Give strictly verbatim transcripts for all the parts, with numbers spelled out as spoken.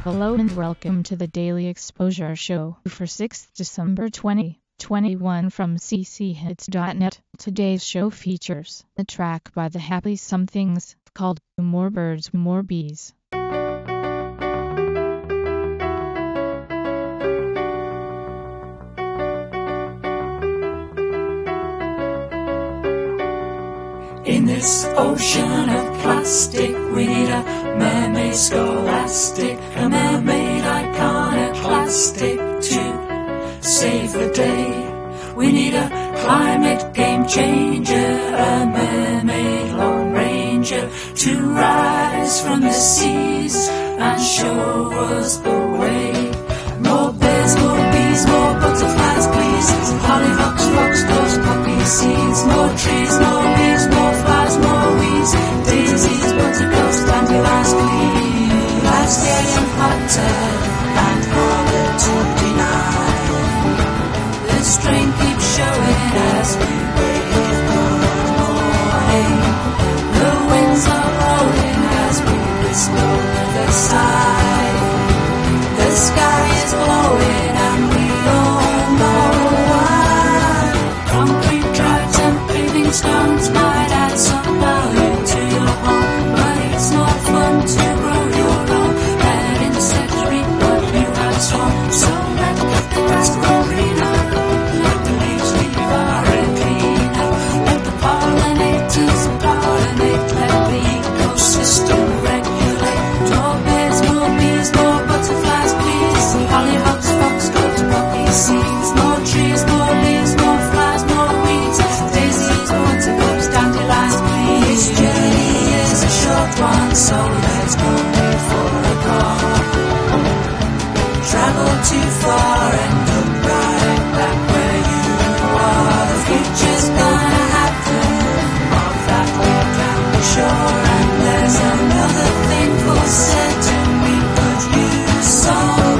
Hello and welcome to the Daily Exposure Show for sixth December twenty twenty-one from c c hits dot net. Today's show features a track by The Happy Somethings called More Birds, More Bees. In this ocean of plastic, we need a mermaid scholastic, a mermaid iconoclastic to save the day. We need a climate game changer, a mermaid lone ranger to rise from the seas and show us the way. More birds, more bees, more butterflies, please. Hollyhocks, foxgloves, poppy seeds, more trees, more leaves, more flowers, more weeds, daisies, buttercups, dandelions, please. Life's getting hotter and harder to deny. The strain keeps showing as we wave good morning. The winds are blowing as we whisper the side. The sky is glowing and we all know why. Concrete drives and paving stones might add some value to your home, but it's not fun to grow your own. Let insects reap what you have sown. So let's let the grass grow greener, let the leaves leave our air cleaner, let the pollinators pollinate, let the ecosystem regulate. More birds, more bees, more butterflies, please. Hollyhocks, foxgloves, poppy seeds, more trees, more leaves, more flowers, more weeds, daisies, buttercups, dandelions, please. This journey is a short one, so let's go before a car. Travel too far and look right back where you are. The future's gonna happen, of that we can be sure. And there's another thing for certain, we could use some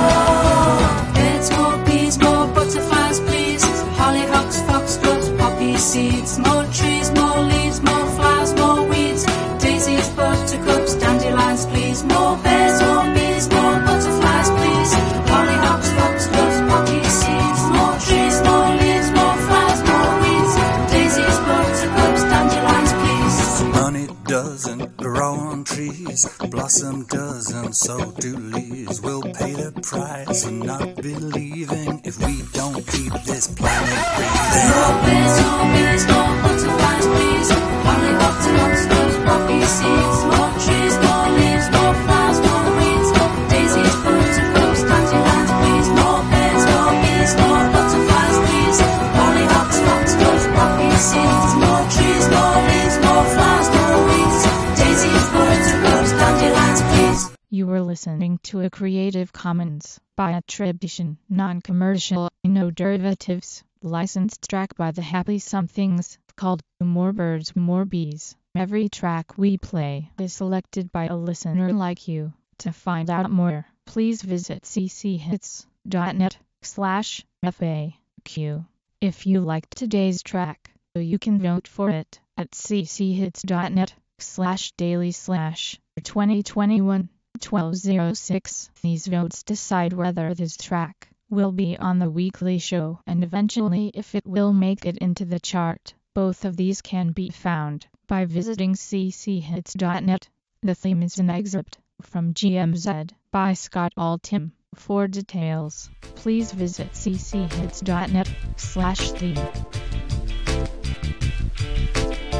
more. Birds, more bees, more butterflies, please. Hollyhocks, foxgloves, poppy seeds, more trees, more leaves, more flowers, more weeds, daisies, buttercups, dandelions, please. More birds, more bees, more butterflies, please. Hollyhocks, foxgloves, poppy seeds, more trees, more leaves, more flowers, more weeds, daisies, buttercups, dandelions, please. Money doesn't grow on trees, blossom doesn't, so do leaves. We'll pay the price for not believing if we don't keep this planet breathing. More birds, more bees, more butterflies, please. Hollyhocks, foxgloves, poppy seeds, more trees, more leaves, more flowers, more weeds, daisies, buttercups, dandelions, please. More birds, more bees, more butterflies, please. Hollyhocks, foxgloves, poppy seeds, more trees, more leaves, more flowers, more weeds, daisies, buttercups, dandelions, please. You were listening to a Creative Commons by attribution, non-commercial, no derivatives, licensed track by The Happy Somethings called More Birds, More Bees. Every track we play is selected by a listener like you. To find out more, please visit c c hits dot net slash F A Q. If you liked today's track, you can vote for it at c c hits dot net slash daily slash twenty twenty-one twelve oh six. These votes decide whether this track will be on the weekly show and eventually if it will make it into the chart. Both of these can be found by visiting c c hits dot net. The theme is an excerpt from G M Z by Scott Altham. For details, please visit c c hits dot net slash theme.